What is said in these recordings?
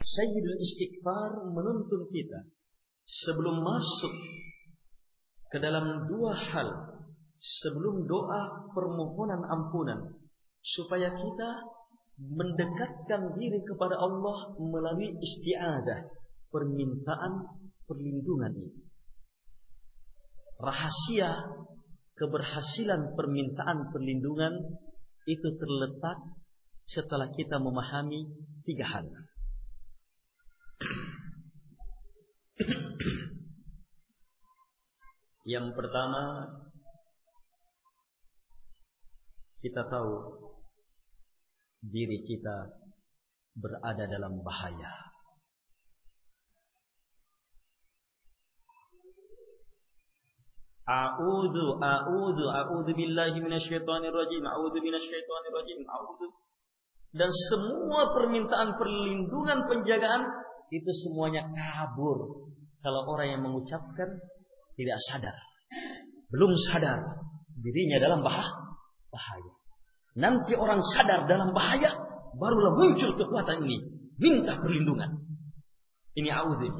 Sayyidul Istighfar menuntun kita sebelum masuk ke dalam dua hal, sebelum doa permohonan ampunan, supaya kita mendekatkan diri kepada Allah melalui isti'adah, permintaan perlindungan ini. Rahasia keberhasilan permintaan perlindungan itu terletak setelah kita memahami tiga hal. Yang pertama, kita tahu diri kita berada dalam bahaya. A'udzu billahi minasyaitonir rajim. Dan semua permintaan perlindungan, penjagaan itu semuanya kabur kalau orang yang mengucapkan tidak sadar, belum sadar dirinya dalam bahaya. Nanti orang sadar dalam bahaya, barulah muncul kekuatan ini, minta perlindungan. Ini a'udzu.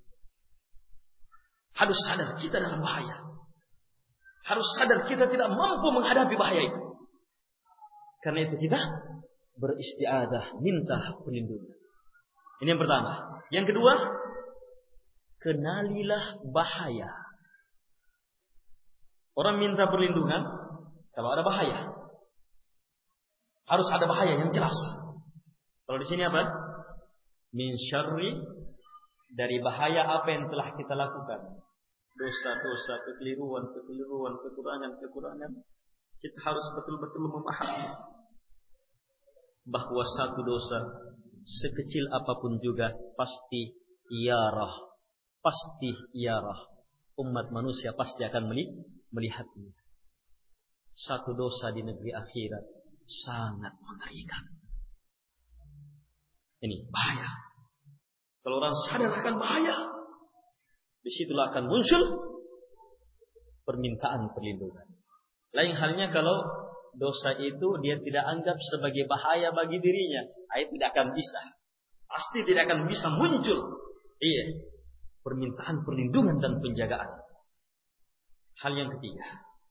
Harus sadar kita dalam bahaya. Harus sadar kita tidak mampu menghadapi bahaya itu. Karena itu kita beristiadah, minta perlindungan. Ini yang pertama. Yang kedua, kenalilah bahaya. Orang minta perlindungan kalau ada bahaya. Harus ada bahaya yang jelas. Kalau di sini apa? Min syarri, dari bahaya apa yang telah kita lakukan. Dosa-dosa, kekeliruan, kekurangan. Kita harus betul-betul memahami bahwa satu dosa sekecil apapun juga pasti iarah. Umat manusia pasti akan melihatnya. Satu dosa di negeri akhirat sangat mengerikan. Ini bahaya. Kalau orang sadar akan bahaya, disitulah akan muncul permintaan perlindungan. Lain halnya kalau dosa itu dia tidak anggap sebagai bahaya bagi dirinya, tidak akan bisa. Pasti tidak akan bisa muncul. Permintaan perlindungan dan penjagaan. Hal yang ketiga,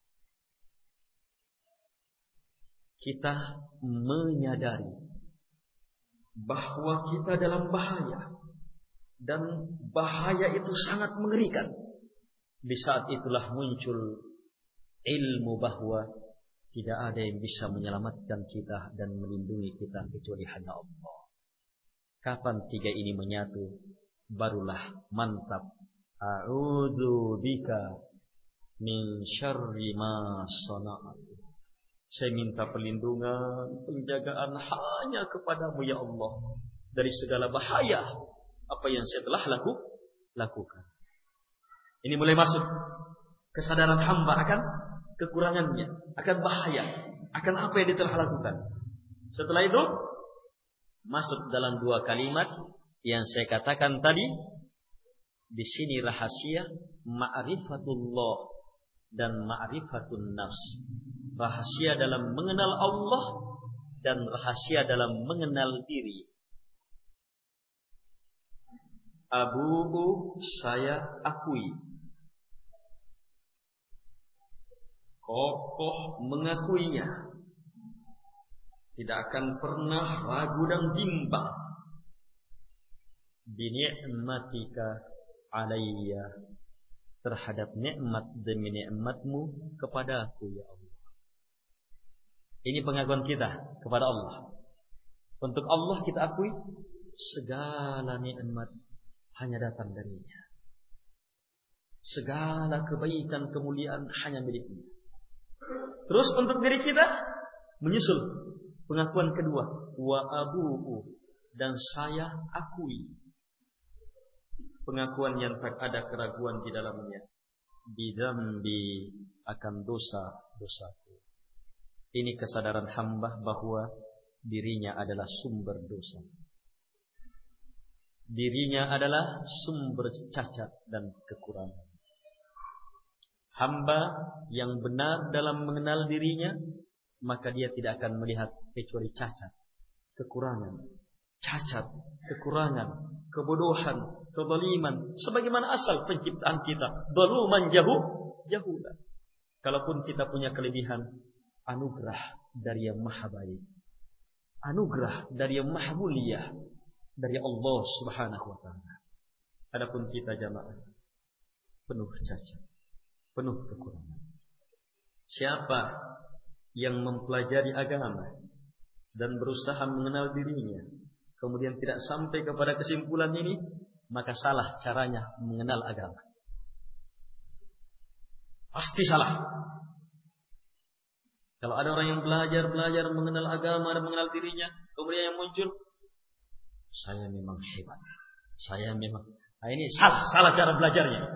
kita menyadari bahwa kita dalam bahaya. Dan bahaya itu sangat mengerikan. Di saat itulah muncul ilmu bahwa tidak ada yang bisa menyelamatkan kita dan melindungi kita kecuali hanya Allah. Kapan tiga ini menyatu, barulah mantap. A'udzu bika min syarri ma sana'tu. Saya minta perlindungan, penjagaan hanya kepadamu ya Allah, dari segala bahaya apa yang saya telah lakukan. Ini mulai masuk kesadaran hamba akan kekurangannya, akan bahaya, akan apa yang dia telah lakukan. Setelah itu masuk dalam dua kalimat yang saya katakan tadi. Di sini rahasia ma'rifatullah dan ma'rifatun nafs. Rahasia dalam mengenal Allah dan rahasia dalam mengenal diri. Abu'u, saya akui. Kokoh mengakuinya. Tidak akan pernah ragu dan bimbang. Bini'matika alayya, terhadap nikmat demi nikmatmu kepadaku ya Allah. Ini pengakuan kita kepada Allah. Untuk Allah kita akui segala nikmat hanya datang darinya. Segala kebaikan, kemuliaan hanya miliknya. Terus untuk diri kita menyusul pengakuan kedua, wa abu'u, dan saya akui. Pengakuan yang tak ada keraguan di dalamnya. Bidzambi, akan dosa-dosaku. Ini kesadaran hamba bahwa dirinya adalah sumber dosa. Dirinya adalah sumber cacat dan kekurangan. Hamba yang benar dalam mengenal dirinya, maka dia tidak akan melihat kecuali cacat, kekurangan, kebodohan, kezaliman, sebagaimana asal penciptaan kita, zaluman jahulan. Kalaupun kita punya kelebihan, anugerah dari Yang Maha Baik, anugerah dari Yang Maha Mulia, dari Allah Subhanahu wa taala. Adapun kita jamaah penuh cacat, penuh kekurangan. Siapa yang mempelajari agama dan berusaha mengenal dirinya, kemudian tidak sampai kepada kesimpulan ini, maka salah caranya mengenal agama. Pasti salah. Kalau ada orang yang belajar mengenal agama dan mengenal dirinya, kemudian yang muncul, saya memang hebat, saya memang, ini salah cara belajarnya.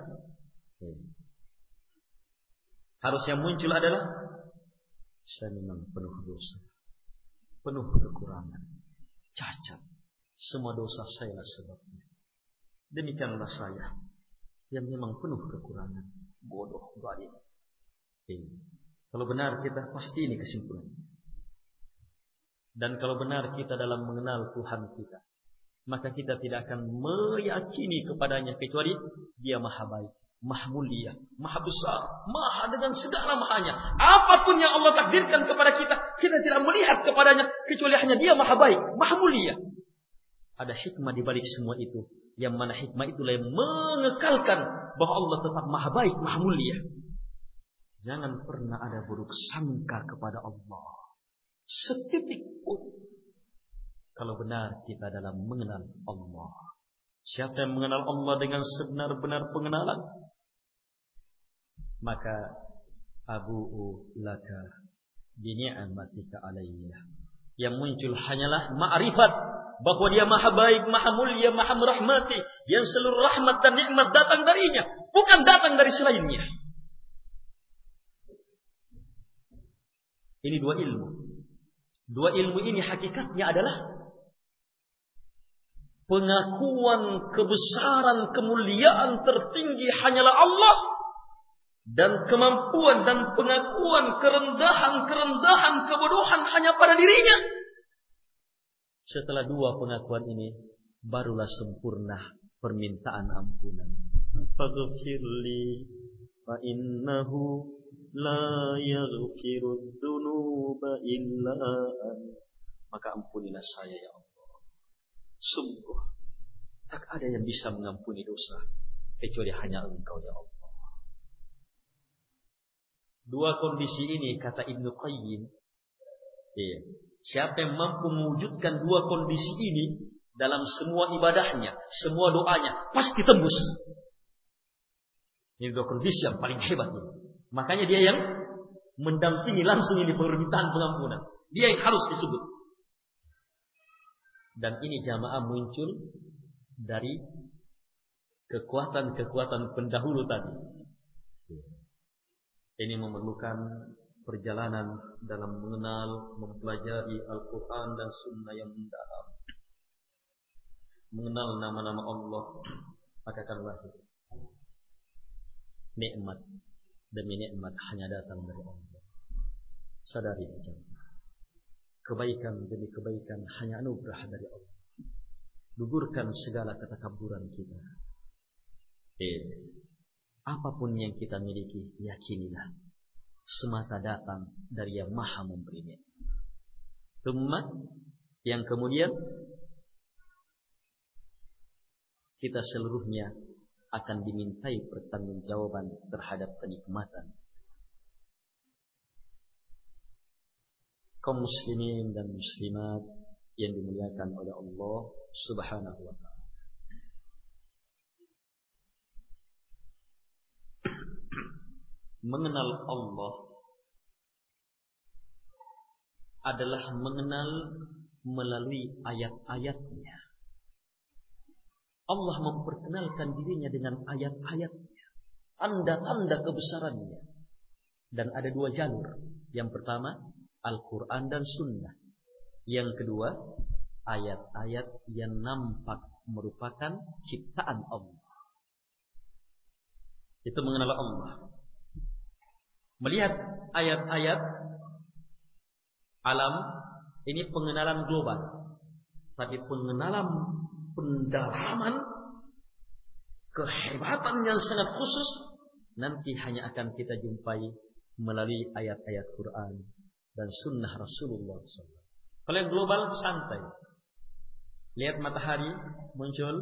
Harus yang muncul adalah, saya memang penuh dosa, penuh kekurangan, cacat. Semua dosa saya lah sebabnya. Demikianlah saya yang memang penuh kekurangan, bodoh, zalim. Kalau benar kita, pasti ini kesimpulannya. Dan kalau benar kita dalam mengenal Tuhan kita, maka kita tidak akan meyakini kepadanya kecuali Dia Maha Baik, Maha Mulia, Maha Besar, Maha dengan segala mahanya. Apapun yang Allah takdirkan kepada kita, kita tidak melihat kepadanya kecuali hanya Dia Maha Baik, Maha Mulia. Ada hikmah di balik semua itu, yang mana hikmah itulah yang mengekalkan bahwa Allah tetap Maha Baik, Maha Mulia. Jangan pernah ada buruk sangka kepada Allah setitik pun. Kalau benar kita dalam mengenal Allah. Siapa yang mengenal Allah dengan sebenar-benar pengenalan, maka abu'u laka bini'amatika alayya. Yang muncul hanyalah ma'rifat bahwa Dia Maha Baik, Maha Mulia, Maha merahmati, yang seluruh rahmat dan nikmat datang darinya, bukan datang dari selainnya. Ini dua ilmu. Dua ilmu ini hakikatnya adalah pengakuan kebesaran, kemuliaan tertinggi hanyalah Allah, dan kemampuan dan pengakuan kerendahan kebodohan hanya pada dirinya. Setelah dua pengakuan ini, barulah sempurna permintaan ampunan. Faghfirli fa innahu la yaghfiru dzunuba illa anta. Maka ampunilah saya ya Allah. Sungguh tak ada yang bisa mengampuni dosa kecuali hanya Engkau ya Allah. Dua kondisi ini kata Ibnu Qayyim, siapa yang mampu mewujudkan dua kondisi ini dalam semua ibadahnya, semua doanya, pasti tembus. Ini dua kondisi yang paling hebat ini. Makanya dia yang mendampingi langsung ini permintaan pengampunan. Dia yang harus disebut. Dan ini jamaah muncul dari kekuatan-kekuatan pendahulu tadi. Ini memerlukan perjalanan dalam mengenal, mempelajari Al-Quran dan Sunnah yang mendalam. Mengenal nama-nama Allah, maka akan lahir nikmat demi nikmat hanya datang dari Allah. Sadari jemaah, kebaikan demi kebaikan hanya anugerah dari Allah. Gugurkan segala ketakabburan kita. Apapun yang kita miliki, yakinilah semata datang dari Yang Maha Memberi nikmat. Umat yang kemudian kita seluruhnya akan dimintai pertanggungjawaban terhadap kenikmatan. Kaum muslimin dan muslimat yang dimuliakan oleh Allah Subhanahu wa taala. Mengenal Allah adalah mengenal melalui ayat-ayatnya. Allah memperkenalkan dirinya dengan ayat-ayatnya, tanda-tanda kebesarannya. Dan ada dua jalur. Yang pertama, Al-Quran dan Sunnah. Yang kedua, ayat-ayat yang nampak merupakan ciptaan Allah. Itu mengenal Allah. Melihat ayat-ayat alam, ini pengenalan global. Tapi pengenalan pendalaman, kehebatan yang sangat khusus nanti hanya akan kita jumpai melalui ayat-ayat Quran dan sunnah Rasulullah SAW. Kalau yang global santai, lihat matahari muncul,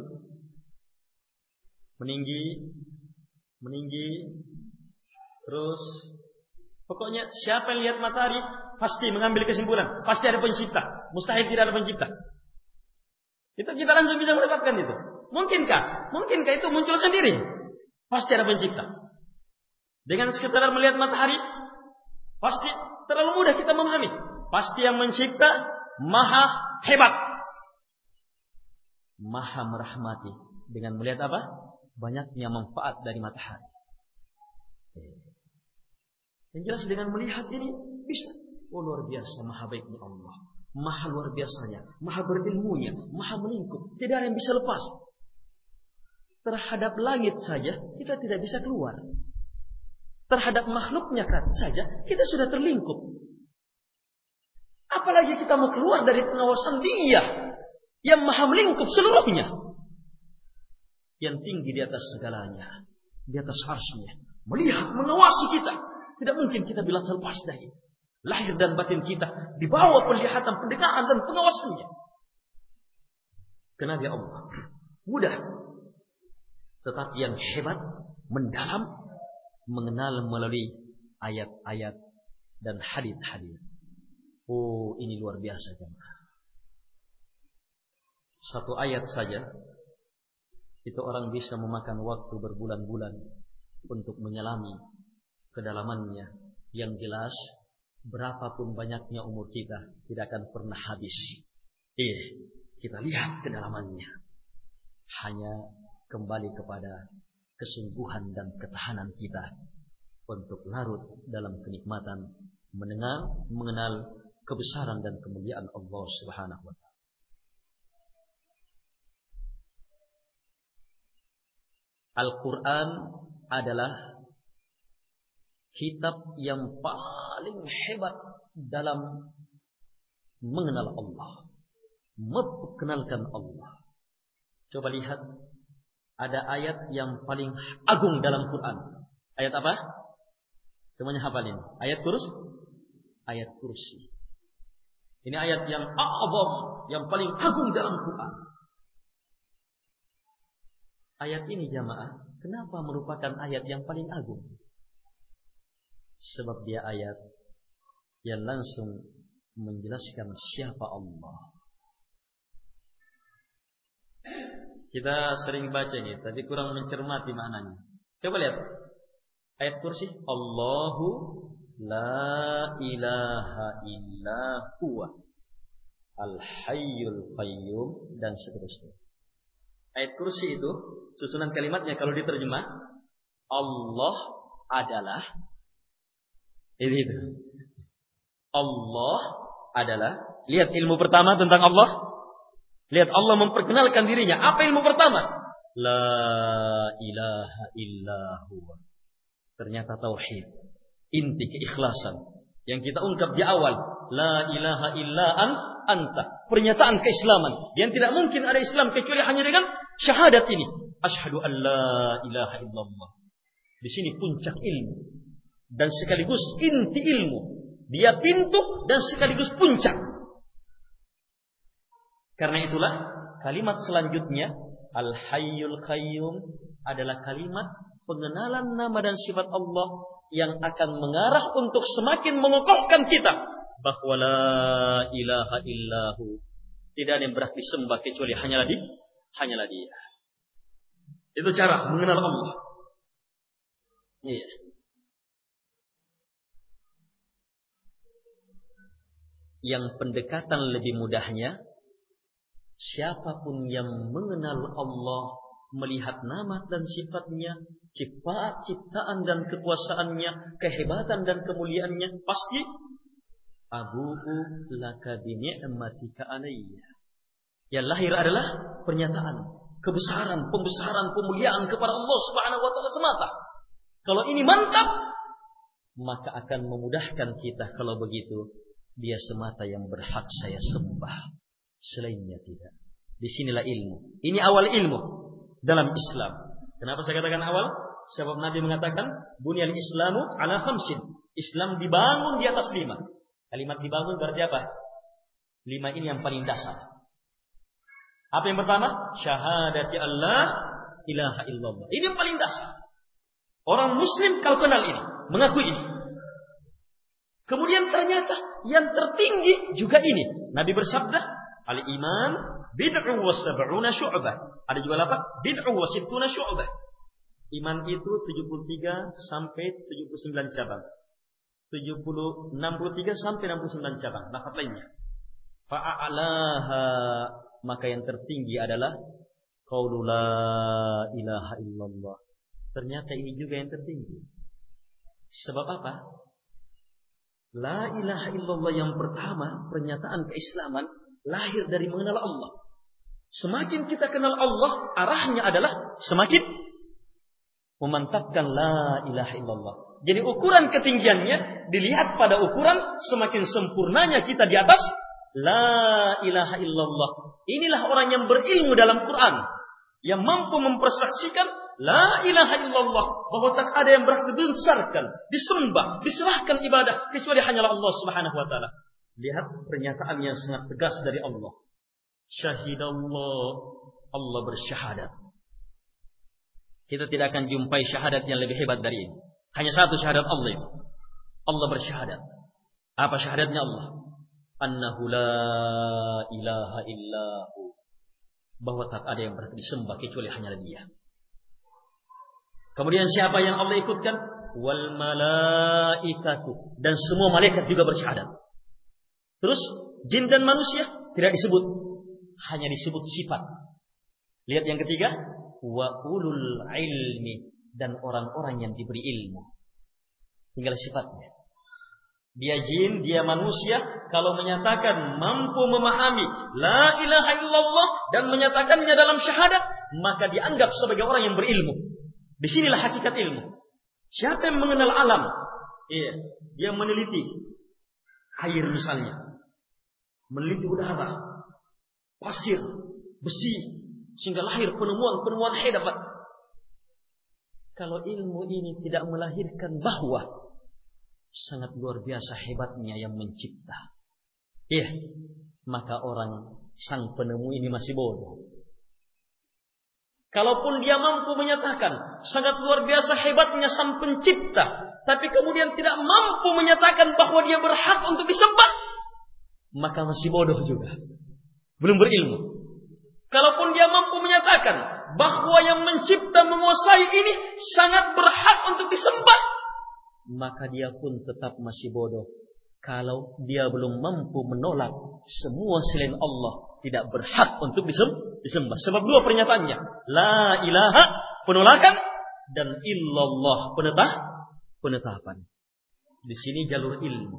meninggi, terus pokoknya siapa yang lihat matahari pasti mengambil kesimpulan, pasti ada pencipta, mustahil tidak ada pencipta. Kita langsung bisa mendapatkan itu. Mungkinkah itu muncul sendiri? Pasti ada pencipta. Dengan sekedar melihat matahari, pasti terlalu mudah kita memahami. Pasti yang mencipta maha hebat, maha merahmati. Dengan melihat apa? Banyaknya manfaat dari matahari. Yang jelas dengan melihat ini bisa. Oh, luar biasa maha baiknya Allah, maha luar biasanya, maha berilmunya, maha melingkup. Tidak ada yang bisa lepas. Terhadap langit saja kita tidak bisa keluar. Terhadap makhluknya saja kita sudah terlingkup. Apalagi kita mau keluar dari pengawasan Dia yang maha melingkup seluruhnya, yang tinggi di atas segalanya, di atas arsy-Nya, melihat, mengawasi kita. Tidak mungkin kita bilang selepas dari lahir dan batin kita di bawah penglihatan, pendengaran dan pengawasannya. Karena Dia Allah mudah, tetapi yang hebat, mendalam, mengenal melalui ayat-ayat dan hadis-hadis. Oh, ini luar biasa jemaah. Satu ayat saja itu orang bisa memakan waktu berbulan-bulan untuk menyelami kedalamannya. Yang jelas, berapapun banyaknya umur kita tidak akan pernah habis. Kita lihat kedalamannya. Hanya kembali kepada kesungguhan dan ketahanan kita untuk larut dalam kenikmatan mengenal kebesaran dan kemuliaan Allah Subhanahu wa taala. Al-Quran adalah kitab yang paling hebat dalam mengenal Allah, memperkenalkan Allah. Coba lihat, ada ayat yang paling agung dalam Quran. Ayat apa? Semuanya hafalin. Ayat kursi. Ayat kursi. Ini ayat yang a'zam, yang paling agung dalam Quran. Ayat ini jamaah, kenapa merupakan ayat yang paling agung? Sebab dia ayat yang langsung menjelaskan siapa Allah. Kita sering baca ini, tapi kurang mencermati maknanya. Coba lihat ayat kursi. Allahu la ilaha illa huwa al-hayyul qayyum dan seterusnya. Ayat kursi itu susunan kalimatnya kalau diterjemah, Allah adalah itu. Allah adalah, lihat ilmu pertama tentang Allah. Lihat Allah memperkenalkan dirinya. Apa ilmu pertama? La ilaha illa huwa. Ternyata tauhid, inti keikhlasan yang kita ungkap di awal. La ilaha illa anta. Pernyataan keislaman yang tidak mungkin ada Islam kecuali hanya dengan syahadat ini. Asyhadu an la ilaha illallah. Di sini puncak ilmu dan sekaligus inti ilmu. Dia pintu dan sekaligus puncak. Karena itulah kalimat selanjutnya Al-Hayyul Qayyum adalah kalimat pengenalan nama dan sifat Allah yang akan mengarah untuk semakin mengokohkan kita bahwa la ilaha illahu, tidak ada yang berhak disembah kecuali hanyalah Dia. Itu cara mengenal Allah. Iya. Yang pendekatan lebih mudahnya, siapapun yang mengenal Allah, melihat nama dan sifatnya, ciptaan dan kekuasaannya, kehebatan dan kemuliaannya, pasti abu'u laka bi ni'matika alayya. Yang lahir adalah pernyataan kebesaran, pembesaran, pemuliaan kepada Allah Subhanahu wa taala semata. Kalau ini mantap, maka akan memudahkan kita kalau begitu. Dia semata yang berhak saya sembah, selainnya tidak. Disinilah ilmu. Ini awal ilmu dalam Islam. Kenapa saya katakan awal? Sebab Nabi mengatakan bunyal Islamu ala khamsin. Islam dibangun di atas 5. Kalimat dibangun berarti apa? 5 ini yang paling dasar. Apa yang pertama? Syahadati Allah ilaha illallah. Ini yang paling dasar. Orang muslim kalau kenal ini, mengakui ini. Kemudian ternyata yang tertinggi juga ini. Nabi bersabda, al-iman bid'un wa sab'una syu'bah. Ada juga apa? Bid'un wa sittuna syu'bah. Iman itu 73 sampai 79 cabang. 63 sampai 69 cabang. Lafaz lainnya. Fa'alaha, maka yang tertinggi adalah qaulu la ilaha illallah. Ternyata ini juga yang tertinggi. Sebab apa? La ilaha illallah yang pertama, pernyataan keislaman lahir dari mengenal Allah. Semakin kita kenal Allah, arahnya adalah semakin memantapkan la ilaha illallah. Jadi ukuran ketinggiannya dilihat pada ukuran semakin sempurnanya kita di atas la ilaha illallah. Inilah orang yang berilmu dalam Quran, yang mampu mempersaksikan la ilaha illallah, bahwa tak ada yang berhak dibesarkan, disembah, diserahkan ibadah kecuali hanyalah Allah Subhanahu wa taala. Lihat pernyataan yang sangat tegas dari Allah. Syahidallah, Allah bersyahadat. Kita tidak akan jumpai syahadat yang lebih hebat dari ini. Hanya satu syahadat Allah itu. Allah bersyahadat. Apa syahadatnya Allah? Annahu la ilaha illahu, bahwa tak ada yang berhak disembah kecuali hanyalah Dia. Kemudian siapa yang Allah ikutkan? Wal malaikatu, dan semua malaikat juga bersyahadat. Terus jin dan manusia tidak disebut, hanya disebut sifat. Lihat yang ketiga, wa ulul ilmi, dan orang-orang yang diberi ilmu. Tinggal sifatnya. Dia jin, dia manusia, kalau menyatakan mampu memahami la ilaha illallah dan menyatakannya dalam syahadat, maka dianggap sebagai orang yang berilmu. Disinilah hakikat ilmu. Siapa yang mengenal alam? Dia meneliti air misalnya, meneliti udara, pasir, besi, sehingga lahir penemuan hebat. Kalau ilmu ini tidak melahirkan bahwa sangat luar biasa hebatnya yang mencipta, maka orang sang penemu ini masih bodoh. Kalaupun dia mampu menyatakan sangat luar biasa hebatnya sang pencipta, tapi kemudian tidak mampu menyatakan bahwa dia berhak untuk disembah, maka masih bodoh juga, belum berilmu. Kalaupun dia mampu menyatakan bahwa yang mencipta menguasai ini sangat berhak untuk disembah, maka dia pun tetap masih bodoh. Kalau dia belum mampu menolak semua selain Allah tidak berhak untuk disembah. Sebab dua pernyataannya, la ilaha penolakan dan illallah penetapan. Di sini jalur ilmu.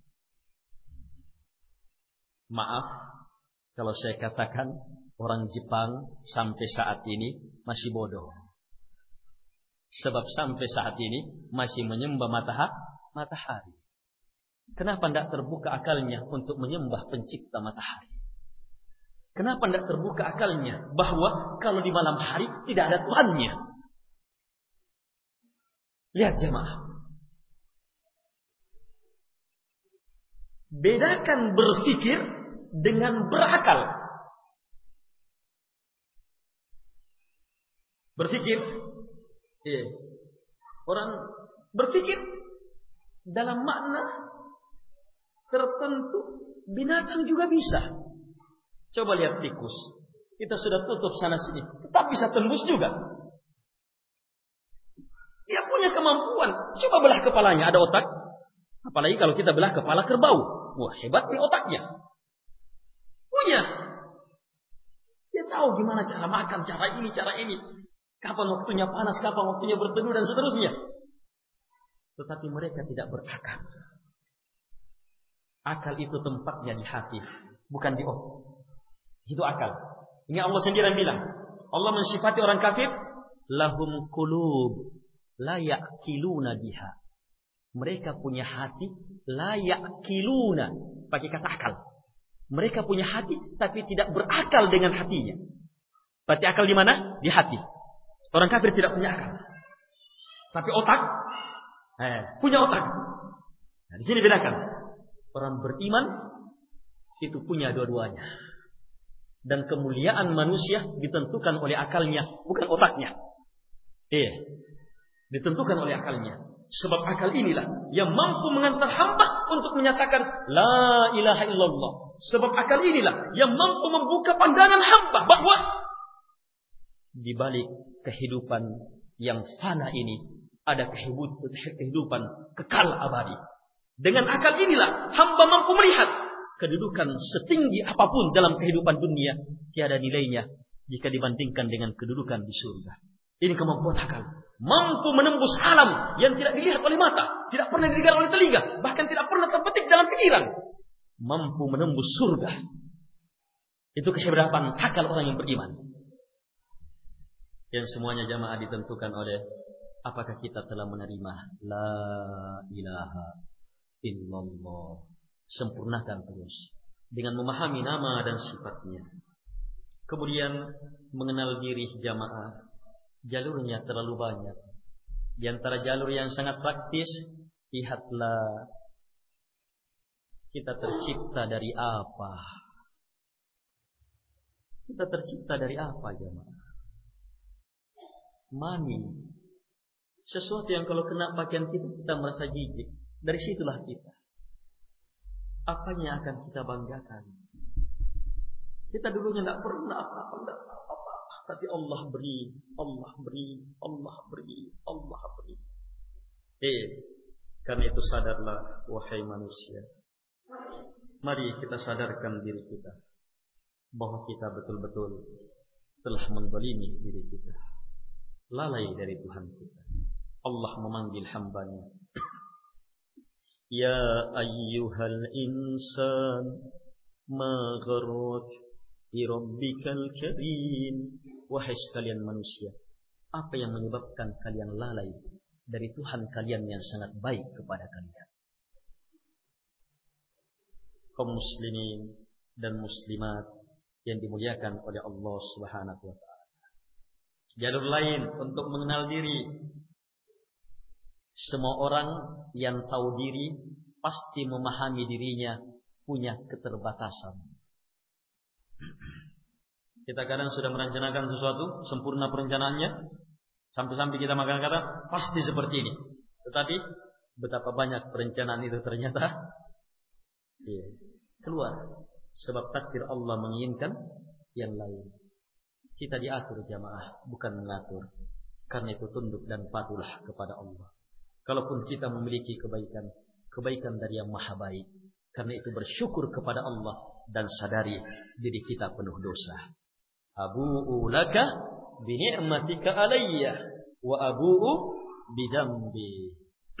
Maaf kalau saya katakan orang Jepang sampai saat ini masih bodoh. Sebab sampai saat ini masih menyembah matahari. Kenapa tidak terbuka akalnya untuk menyembah pencipta matahari? Kenapa tidak terbuka akalnya bahwa kalau di malam hari tidak ada Tuhannya? Lihat jemaah. Bedakan berpikir dengan berakal. Berpikir, orang berpikir dalam makna tertentu, binatang juga bisa. Coba lihat tikus. Kita sudah tutup sana sini, tetap bisa tembus juga. Dia punya kemampuan. Coba belah kepalanya, ada otak. Apalagi kalau kita belah kepala kerbau. Wah, hebat nih otaknya. Punya. Dia tahu gimana cara makan, cara ini. Kapan waktunya panas, kapan waktunya berteduh, dan seterusnya. Tetapi mereka tidak berakal. Akal itu tempatnya di hati, bukan di otak. Itu akal. Ini Allah sendiri yang bilang. Allah mensifati orang kafir, lahum qulub la ya'qiluna biha. Mereka punya hati la ya'qiluna, pakai kata akal. Mereka punya hati tapi tidak berakal dengan hatinya. Berarti akal di mana? Di hati. Orang kafir tidak punya akal. Tapi otak punya otak. Nah, di sini bedakan. Orang beriman itu punya dua-duanya. Dan kemuliaan manusia ditentukan oleh akalnya, bukan otaknya. Ditentukan oleh akalnya. Sebab akal inilah yang mampu mengantar hamba untuk menyatakan la ilaha illallah. Sebab akal inilah yang mampu membuka pandangan hamba bahwa di balik kehidupan yang fana ini ada kehidupan kekal abadi. Dengan akal inilah hamba mampu melihat kedudukan setinggi apapun dalam kehidupan dunia tiada nilainya jika dibandingkan dengan kedudukan di surga. Ini kemampuan akal. Mampu menembus alam yang tidak dilihat oleh mata, tidak pernah didengar oleh telinga, bahkan tidak pernah terbetik dalam pikiran. Mampu menembus surga. Itu kehebatan akal orang yang beriman. Yang semuanya jamaah ditentukan oleh apakah kita telah menerima la ilaha illallah. Sempurnakan terus dengan memahami nama dan sifatnya. Kemudian mengenal diri jamaah. Jalurnya terlalu banyak. Di antara jalur yang sangat praktis, lihatlah kita tercipta dari apa. Kita tercipta dari apa jamaah? Mani. Sesuatu yang kalau kena pakaian kita merasa jijik. Dari situlah kita. Apanya akan kita banggakan? Kita dulunya tidak pernah apa-apa. Tapi Allah beri, Allah beri, Allah beri, Allah beri. Karena itu sadarlah wahai manusia. Mari kita sadarkan diri kita bahwa kita betul-betul telah menzalimi diri kita. Lalai dari Tuhan kita. Allah memanggil hambanya. Ya ayyuhal insan ma gharrak bi rabbikal karim. Wahai sekalian manusia, apa yang menyebabkan kalian lalai dari Tuhan kalian yang sangat baik kepada kalian? Kaum muslimin dan muslimat yang dimuliakan oleh Allah Subhanahu wa taala. Jalur lain untuk mengenal diri. Semua orang yang tahu diri pasti memahami dirinya punya keterbatasan. Kita kadang sudah merencanakan sesuatu, sempurna perencanaannya, sampai-sampai kita makan kata pasti seperti ini. Tetapi betapa banyak perencanaan itu ternyata keluar. Sebab takdir Allah menginginkan yang lain. Kita diatur jamaah, bukan mengatur. Karena itu tunduk dan patuhlah kepada Allah. Kalaupun kita memiliki kebaikan, kebaikan dari yang maha baik. Karena itu bersyukur kepada Allah dan sadari diri kita penuh dosa. Abu'u laka bi ni'matika alayya wa abu'u bidambi.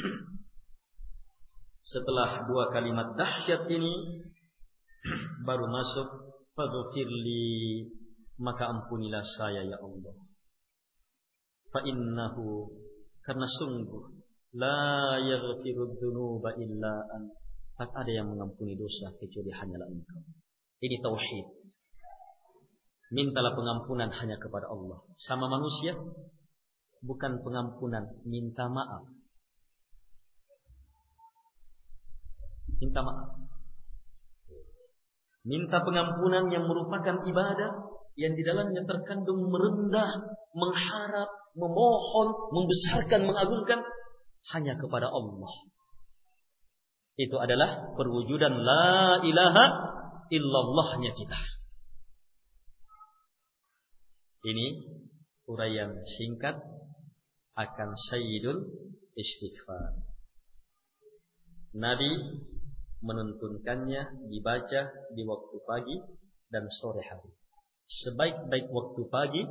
Setelah dua kalimat dahsyat ini baru masuk faghfirli, maka ampunilah saya ya Allah. Fa innahu, karena sungguh la yaghfiru dzunuba illa anta. Tak ada yang mengampuni dosa kecuali hanyalah Engkau. Ini tauhid. Mintalah pengampunan hanya kepada Allah. Sama manusia, bukan pengampunan, minta maaf. Minta maaf. Minta pengampunan yang merupakan ibadah yang di dalamnya terkandung merendah, mengharap, memohon, membesarkan, mengagungkan hanya kepada Allah. Itu adalah perwujudan la ilaha illallahnya kita. Ini uraian singkat akan Sayyidul Istighfar. Nabi menuntunkannya dibaca di waktu pagi dan sore hari. Sebaik-baik waktu pagi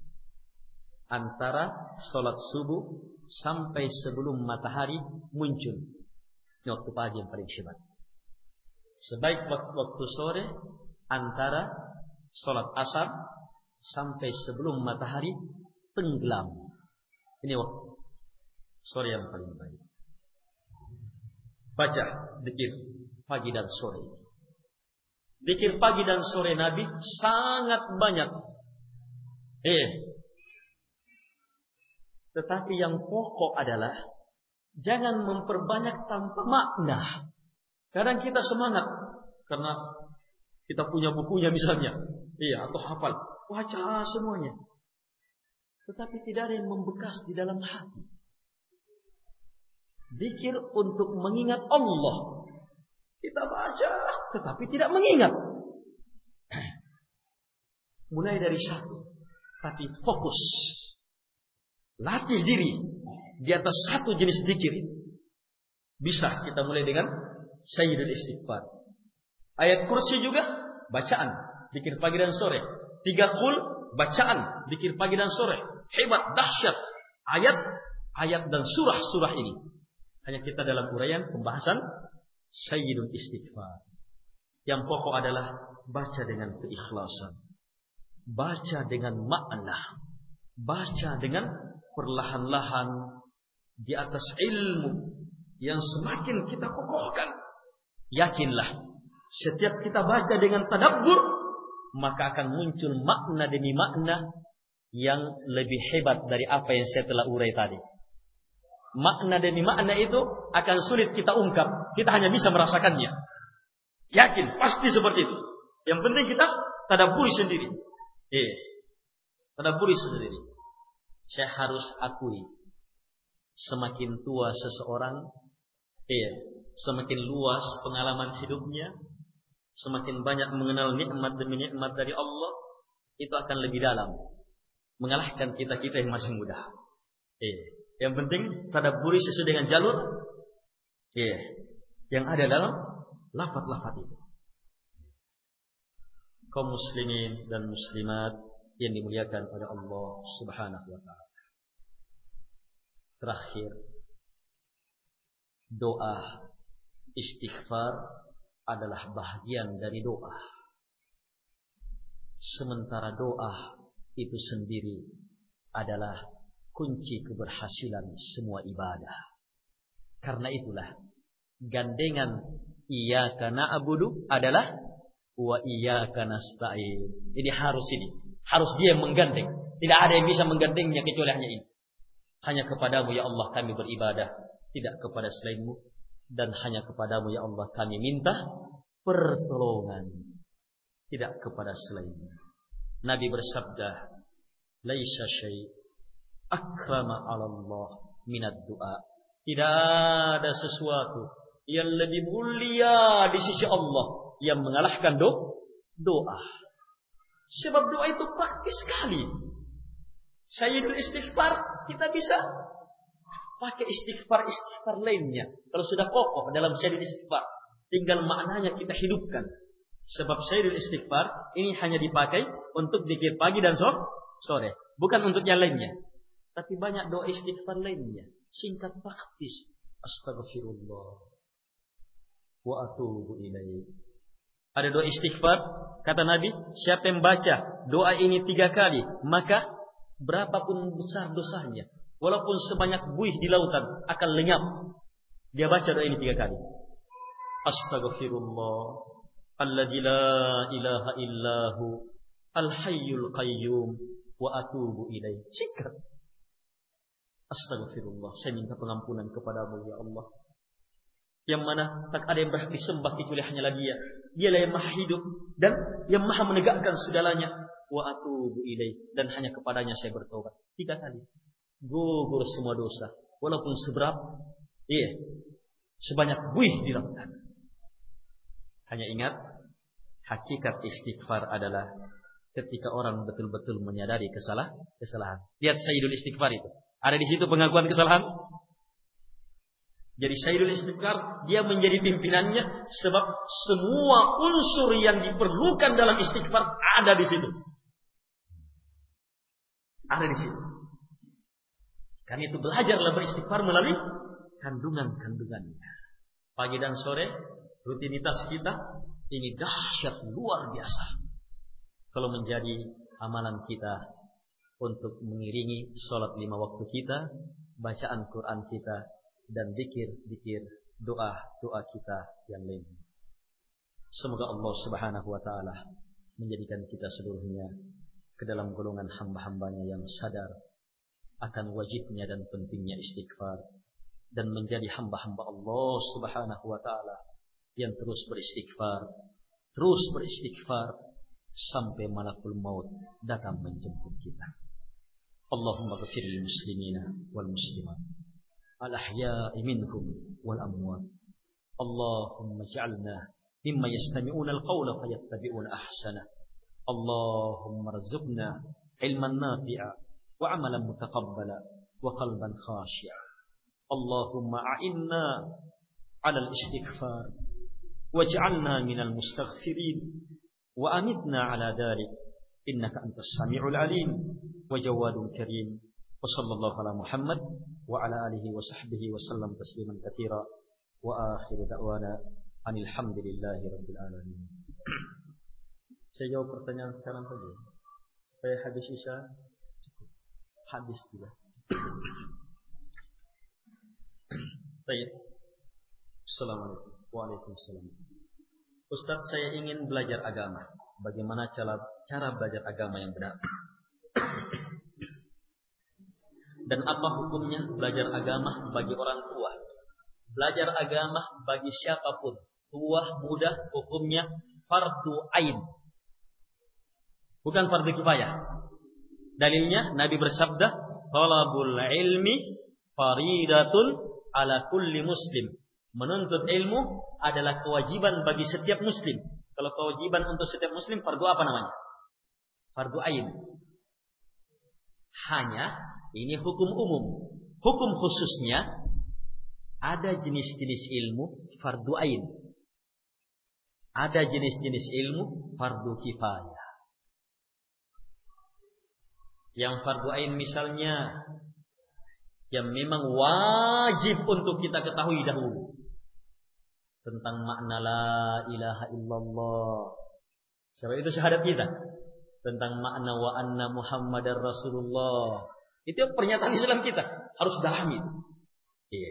antara sholat subuh sampai sebelum matahari muncul. Ini waktu pagi yang paling hebat. Sebaik waktu sore antara sholat asar sampai sebelum matahari tenggelam. Ini waktu sore yang paling baik. Baca dzikir pagi dan sore. Zikir pagi dan sore Nabi sangat banyak. Tetapi yang pokok adalah jangan memperbanyak tanpa makna. Kadang kita semangat karena kita punya bukunya misalnya, atau hafal, baca semuanya. Tetapi tidak ada yang membekas di dalam hati. Zikir untuk mengingat Allah. Kita baca, tetapi tidak mengingat. Mulai dari satu, tapi fokus. Latih diri di atas satu jenis zikir. Bisa kita mulai dengan Sayyidul Istighfar. Ayat kursi juga bacaan, zikir pagi dan sore. 3 qul bacaan, zikir pagi dan sore. Hebat, dahsyat ayat dan surah-surah ini. Hanya kita dalam uraian pembahasan Sayyidul Istighfar. Yang pokok adalah baca dengan keikhlasan, baca dengan makna, baca dengan perlahan-lahan di atas ilmu yang semakin kita kokohkan. Yakinlah, setiap kita baca dengan tadabbur, maka akan muncul makna demi makna yang lebih hebat dari apa yang saya telah urai tadi. Makna demi makna itu akan sulit kita ungkap, kita hanya bisa merasakannya. Yakin, pasti seperti itu. Yang penting kita tadabburi sendiri. Tadabburi sendiri. Saya harus akui, semakin tua seseorang, semakin luas pengalaman hidupnya, semakin banyak mengenal nikmat demi nikmat dari Allah, itu akan lebih dalam mengalahkan kita-kita yang masih muda. Yang penting tadabburi sesuai dengan jalur yang ada dalam lafaz-lafaz itu. Kaum muslimin dan muslimat yang dimuliakan oleh Allah Subhanahu wa taala. Terakhir, doa istighfar adalah bahagian dari doa. Sementara doa itu sendiri adalah kunci keberhasilan semua ibadah. Karena itulah gandengan iyyaka na'budu adalah wa iyyaka nasta'in. Ini harus dia yang menggandeng. Tidak ada yang bisa menggandengnya kecuali hanya ini. Hanya kepadamu ya Allah kami beribadah, tidak kepada selainmu, dan hanya kepadamu ya Allah kami minta pertolongan, tidak kepada selainmu. Nabi bersabda, laisa syai' akrama 'ala Allah minad du'a. Tidak ada sesuatu yang lebih mulia di sisi Allah yang mengalahkan doa. Sebab doa itu praktis sekali. Sayyidul Istighfar kita bisa pakai istighfar lainnya. Kalau sudah kokoh dalam Sayyidul Istighfar, tinggal maknanya kita hidupkan. Sebab Sayyidul Istighfar ini hanya dipakai untuk zikir pagi dan sore, bukan untuk yang lainnya. Tapi banyak doa istighfar lainnya, singkat praktis. Astaghfirullah wa atubu ilaih. Ada doa istighfar, kata Nabi, siapa yang baca doa ini 3 kali, maka berapapun besar dosanya, walaupun sebanyak buih di lautan akan lenyap. Dia baca doa ini 3 kali. Astaghfirullah alladzi la ilaha illahu al-hayyul qayyum wa atubu ilaih. Singkat. Astaghfirullah, saya minta pengampunan kepadamu ya Allah, yang mana tak ada yang berhak disembah kecuali hanyalah Dia. Dialah yang maha hidup dan yang maha menegakkan segalanya. Wa atubu ilaih, dan hanya kepadanya saya bertobat. 3 kali. Gugur semua dosa, walaupun sebanyak buih di lautan. Hanya ingat, hakikat istighfar adalah ketika orang betul-betul menyadari kesalahan. Lihat Sayyidul Istighfar itu. Ada di situ pengakuan kesalahan. Jadi Sayyidul Istighfar dia menjadi pimpinannya sebab semua unsur yang diperlukan dalam istighfar ada di situ. Ada di situ. Karena itu belajarlah beristighfar melalui kandungan-kandungannya. Pagi dan sore rutinitas kita ini dahsyat luar biasa. Kalau menjadi amalan kita untuk mengiringi sholat 5 waktu kita, bacaan Quran kita, dan zikir-zikir doa-doa kita yang lain. Semoga Allah Subhanahu wa taala menjadikan kita seluruhnya ke dalam golongan hamba-hambanya yang sadar akan wajibnya dan pentingnya istighfar, dan menjadi hamba-hamba Allah Subhanahu wa taala yang terus beristighfar sampai malakul maut datang menjemput kita. Allahumma ghfir lil muslimina wal muslimat al ahya'i minhum wal amwat. Allahumma ij'alna mimma yastami'una al qawla fayattabi'una ahsana. Allahumma rzuqna ilman nafi'a wa 'amalan mutaqabbala wa qalban khashi'a. Allahumma a'inna 'ala al-istighfar waj'alna minal mustaghfirin wa amitna 'ala dhalik innaka antas sami'ul 'alim wa jawadul karim. Wa sallallahu ala Muhammad wa ala alihi wa sahbihi wa sallam tasliman katsira wa akhiru da'wana anil hamdulillahi rabbil alamin. Saya jawab pertanyaan sekarang saja supaya hadis Isya cukup. Hadis juga. Baik. Assalamualaikum. Waalaikumsalam. Ustaz, saya ingin belajar agama. Bagaimana cara belajar agama yang benar? Dan apa hukumnya belajar agama bagi orang tua? Belajar agama bagi siapapun, tua, muda, hukumnya fardu ain. Bukan fardu kifayah. Dalilnya Nabi bersabda, "Talabul ilmi faridatun ala kulli muslim." Menuntut ilmu adalah kewajiban bagi setiap muslim. Kalau kewajiban untuk setiap muslim, fardu apa namanya? Fardu ain. Hanya ini hukum umum. Hukum khususnya ada jenis-jenis ilmu fardu ain. Ada jenis-jenis ilmu fardu kifayah. Yang fardu ain misalnya yang memang wajib untuk kita ketahui dahulu tentang makna la ilaha illallah. Sebab itu syahadat kita. Tentang makna wa anna Muhammadar Rasulullah. Itu pernyataan Islam kita. Harus dahami. Iya.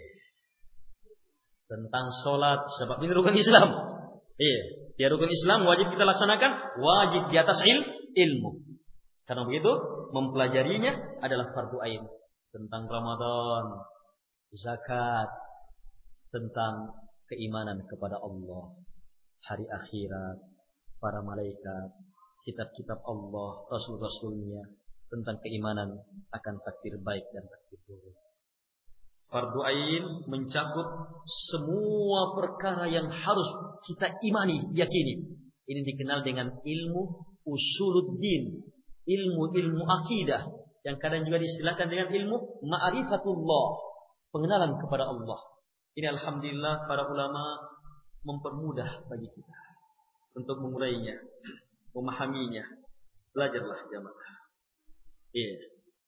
Tentang sholat. Sebab ini rukun Islam. Iya. Dia rukun Islam wajib kita laksanakan. Wajib di atas ilmu. Karena begitu mempelajarinya adalah fardu ain. Tentang Ramadan, zakat, tentang keimanan kepada Allah, hari akhirat, para malaikat, kitab-kitab Allah, rasul-rasulnya, tentang keimanan akan takdir baik dan takdir buruk. Fardu ain mencakup semua perkara yang harus kita imani, yakini. Ini dikenal dengan ilmu usuluddin, ilmu akidah, yang kadang juga diistilahkan dengan ilmu ma'rifatullah, pengenalan kepada Allah. Ini alhamdulillah para ulama mempermudah bagi kita untuk mengurainya, memahaminya. Belajarlah jamaah. Iya.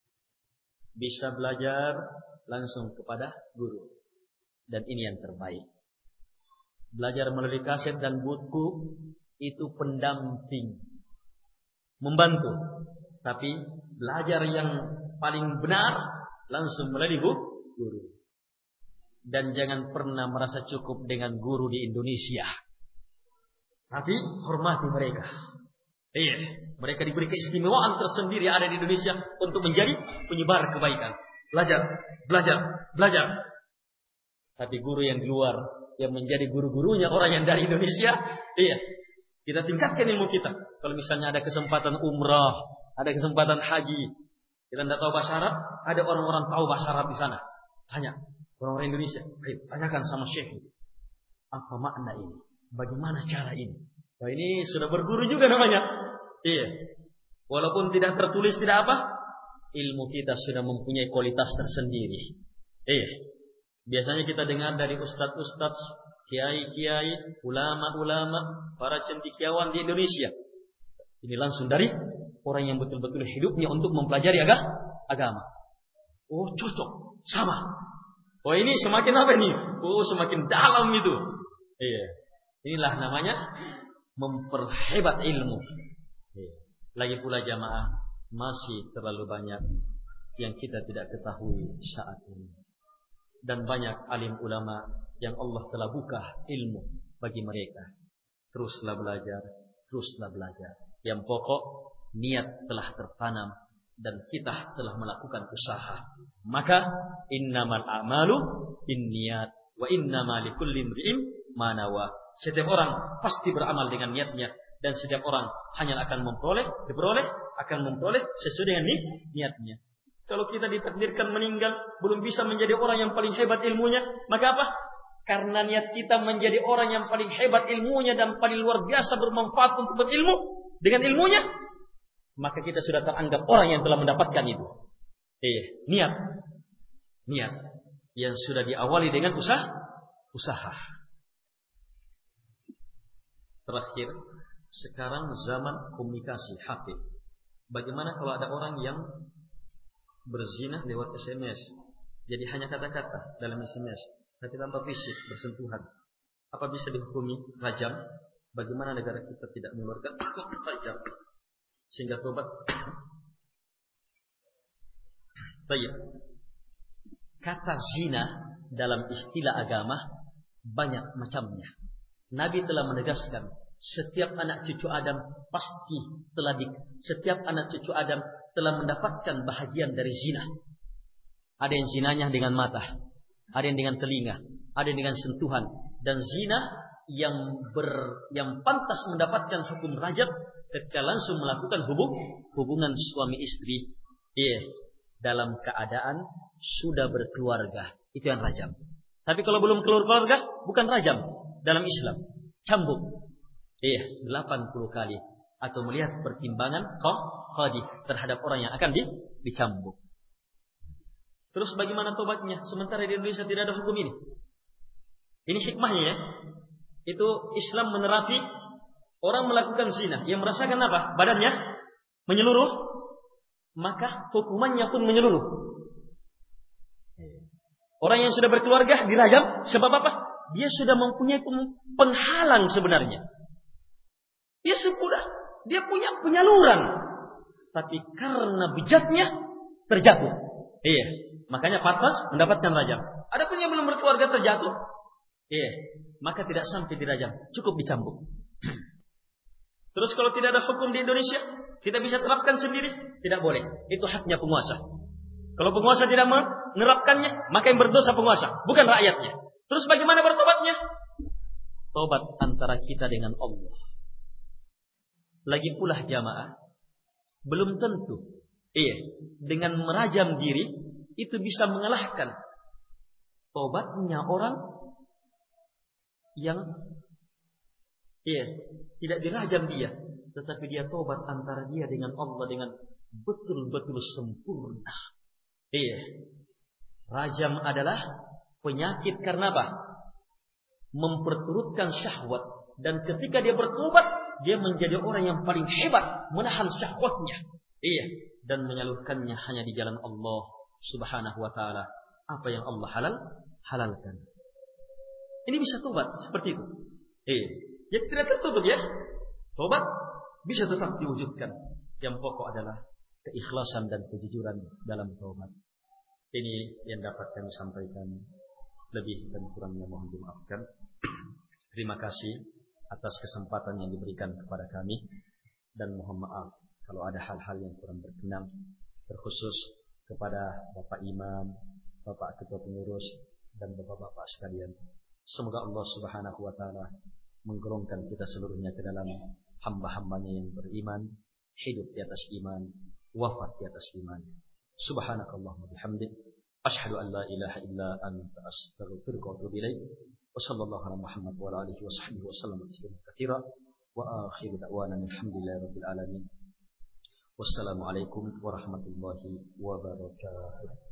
Bisa belajar langsung kepada guru. Dan ini yang terbaik. Belajar melalui kaset dan buku itu pendamping, membantu. Tapi belajar yang paling benar langsung melalui guru. Dan jangan pernah merasa cukup dengan guru di Indonesia. Tapi hormati mereka. Iya, mereka diberi keistimewaan tersendiri ada di Indonesia untuk menjadi penyebar kebaikan. Belajar. Tapi guru yang di luar, yang menjadi guru-gurunya orang yang dari Indonesia, iya, kita tingkatkan ilmu kita. Kalau misalnya ada kesempatan umrah, ada kesempatan haji, kita tidak tahu bahasa Arab, ada orang-orang tahu bahasa Arab di sana. Tanya orang-orang Indonesia, tanyakan sama Syekh, apa makna ini? Bagaimana cara ini? Wah, ini sudah berguru juga namanya. Iya. Walaupun tidak tertulis, tidak apa, ilmu kita sudah mempunyai kualitas tersendiri. Iya. Biasanya kita dengar dari ustadz-ustadz, kiai-kiai, ulama-ulama, para cendekiawan di Indonesia. Ini langsung dari orang yang betul-betul hidupnya untuk mempelajari agama. Oh, cocok, sama. Oh, ini semakin apa ini? Oh, semakin dalam itu. Iya. Inilah namanya memperhebat ilmu. Iya. Lagi pula jamaah, masih terlalu banyak yang kita tidak ketahui saat ini. Dan banyak alim ulama yang Allah telah buka ilmu bagi mereka. teruslah belajar, teruslah belajar. Yang pokok niat telah tertanam dan kita telah melakukan usaha. Maka innamal a'malu binniyat wa innamal likulli imri'in ma nawa. Setiap orang pasti beramal dengan niatnya dan setiap orang hanya akan memperoleh sesuai dengan niatnya. Kalau kita ditakdirkan meninggal belum bisa menjadi orang yang paling hebat ilmunya, maka apa? Karena niat kita menjadi orang yang paling hebat ilmunya dan paling luar biasa bermanfaat untuk berilmu dengan ilmunya, maka kita sudah teranggap orang yang telah mendapatkan itu. Niat yang sudah diawali dengan usaha. Terakhir, sekarang zaman komunikasi HP. Bagaimana kalau ada orang yang berzina lewat SMS? Jadi hanya kata-kata dalam SMS, tapi tanpa fisik bersentuhan. Apa bisa dihukumi rajam? Bagaimana negara kita tidak mengeluarkan rajam sehingga tobat? Baik. Kata zina dalam istilah agama banyak macamnya. Nabi telah menegaskan setiap anak cucu Adam setiap anak cucu Adam telah mendapatkan bahagian dari zina. Ada yang zinanya dengan mata, ada yang dengan telinga, ada yang dengan sentuhan, dan zina yang pantas mendapatkan hukum rajam ketika langsung melakukan hubungan suami istri dalam keadaan sudah berkeluarga, itu yang rajam. Tapi kalau belum keluarga bukan rajam dalam Islam, cambuk 80 kali atau melihat pertimbangan qadhi terhadap orang yang akan dicambuk. Terus bagaimana tobatnya sementara di Indonesia tidak ada hukum ini? Ini hikmahnya ya. Itu Islam menerapi orang melakukan zina yang merasakan apa? Badannya menyeluruh, maka hukumannya pun menyeluruh. Orang yang sudah berkeluarga dirajam sebab apa? Dia sudah mempunyai penghalang sebenarnya. Dia punya penyaluran, tapi karena bijaknya terjatuh. Makanya pantas mendapatkan rajam. Adapun yang belum berkeluarga terjatuh, maka tidak sampai dirajam, cukup dicambuk. Terus kalau tidak ada hukum di Indonesia, kita bisa terapkan sendiri? Tidak boleh. Itu haknya penguasa. Kalau penguasa tidak menerapkannya, maka yang berdosa penguasa, bukan rakyatnya. Terus bagaimana bertobatnya? Tobat antara kita dengan Allah. Lagi pula jamaah, belum tentu dengan merajam diri itu bisa mengalahkan tobatnya orang yang tidak dirajam dia, tetapi dia tobat antara dia dengan Allah dengan betul-betul sempurna. Rajam adalah penyakit karena apa? Memperturutkan syahwat, dan ketika dia bertobat, dia menjadi orang yang paling hebat menahan syahwatnya. Dan menyalurkannya hanya di jalan Allah Subhanahu wa taala. Apa yang Allah halalkan. Ini bisa tobat seperti itu. Jadi tidak tertutup ya. Tobat bisa tetap diwujudkan. Yang pokok adalah keikhlasan dan kejujuran dalam tobat. Ini yang dapat kami sampaikan. Lebih dan kurangnya mohon dimaafkan. Terima kasih atas kesempatan yang diberikan kepada kami, dan mohon maaf kalau ada hal-hal yang kurang berkenan, terkhusus kepada Bapak Imam, Bapak Ketua Pengurus, dan Bapak-bapak sekalian. Semoga Allah Subhanahu wa taala menggolongkan kita seluruhnya ke dalam hamba-hambanya yang beriman, hidup di atas iman, wafat di atas iman. Subhanakallahumma bihamdik, asyhadu an la ilaha illa anta, astaghfiruka wa atubu ilaik. Wa sallallahu ala Muhammad wa ala alihi wa sahbihi wa sallam tasliman katsira. Wa akhiru da'wana alhamdulillahi rabbil alamin. Wassalamualaikum warahmatullahi wabarakatuh.